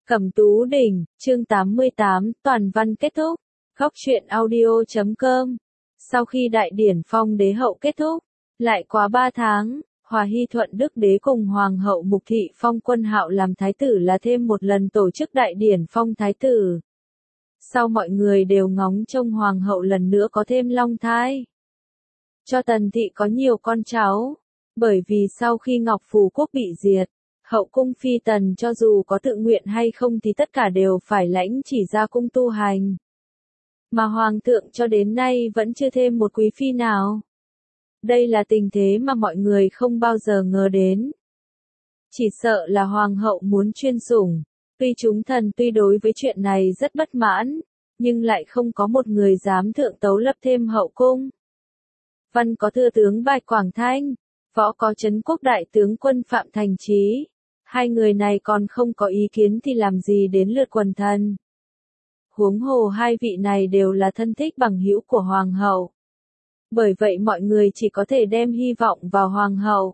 Cẩm Tú Đỉnh, chương 88, toàn văn kết thúc. Góc truyện audio.com. Sau khi đại điển phong đế hậu kết thúc, lại quá 3 tháng, Hòa Hy Thuận Đức đế cùng Hoàng hậu Mục Thị phong Quân Hạo làm thái tử là thêm một lần tổ chức đại điển phong thái tử. Sau mọi người đều ngóng trông Hoàng hậu lần nữa có thêm long thai. Cho Tần Thị có nhiều con cháu, bởi vì sau khi Ngọc Phù Quốc bị diệt, hậu cung phi tần cho dù có tự nguyện hay không thì tất cả đều phải lãnh chỉ ra cung tu hành. Mà Hoàng thượng cho đến nay vẫn chưa thêm một quý phi nào. Đây là tình thế mà mọi người không bao giờ ngờ đến. Chỉ sợ là Hoàng hậu muốn chuyên sủng, tuy chúng thần tuy đối với chuyện này rất bất mãn, nhưng lại không có một người dám thượng tấu lập thêm hậu cung. Văn có thừa tướng Bạch Quảng Thanh, võ có Trấn Quốc đại tướng quân Phạm Thành Trí. Hai người này còn không có ý kiến thì làm gì đến lượt quần thần. Huống hồ hai vị này đều là thân thích bằng hữu của Hoàng hậu. Bởi vậy mọi người chỉ có thể đem hy vọng vào Hoàng hậu.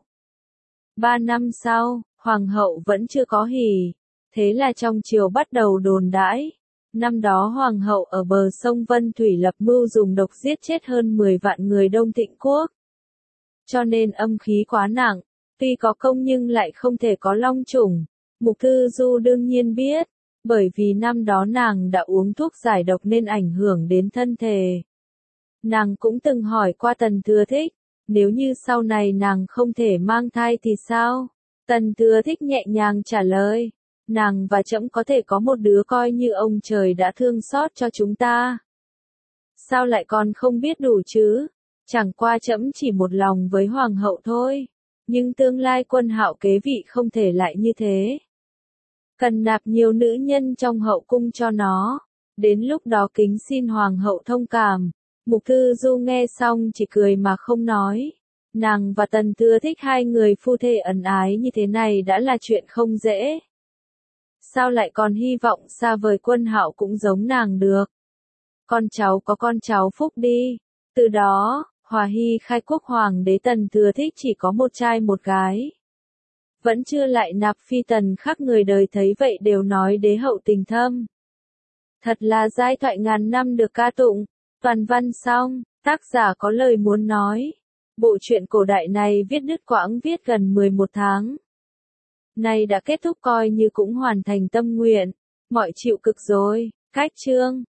3 năm sau, Hoàng hậu vẫn chưa có hỉ. Thế là trong triều bắt đầu đồn đãi. Năm đó Hoàng hậu ở bờ sông Vân Thủy lập mưu dùng độc giết chết hơn 10 vạn người Đông Tịnh Quốc. Cho nên âm khí quá nặng. Tuy có công nhưng lại không thể có long chủng. Mục Thư Du đương nhiên biết, bởi vì năm đó nàng đã uống thuốc giải độc nên ảnh hưởng đến thân thể. Nàng cũng từng hỏi qua Tần Thừa Thích, nếu như sau này nàng không thể mang thai thì sao? Tần Thừa Thích nhẹ nhàng trả lời, nàng và trẫm có thể có một đứa coi như ông trời đã thương xót cho chúng ta. Sao lại còn không biết đủ chứ? Chẳng qua trẫm chỉ một lòng với Hoàng hậu thôi. Nhưng tương lai Quân Hạo kế vị không thể lại như thế. Cần nạp nhiều nữ nhân trong hậu cung cho nó. Đến lúc đó kính xin Hoàng hậu thông cảm. Mục Thư Du nghe xong chỉ cười mà không nói. Nàng và Tần Thừa Thích hai người phu thê ân ái như thế này đã là chuyện không dễ. Sao lại còn hy vọng xa vời Quân Hạo cũng giống nàng được. Con cháu có con cháu phúc đi. Từ đó, Hòa Hy khai quốc hoàng đế Tần Thừa Thích chỉ có một trai một gái. Vẫn chưa lại nạp phi tần khác, người đời thấy vậy đều nói đế hậu tình thâm. Thật là giai thoại ngàn năm được ca tụng. Toàn văn xong, tác giả có lời muốn nói. Bộ truyện cổ đại này viết đứt quãng viết gần 11 tháng. Nay đã kết thúc coi như cũng hoàn thành tâm nguyện. Mọi chịu cực rồi, cách chương.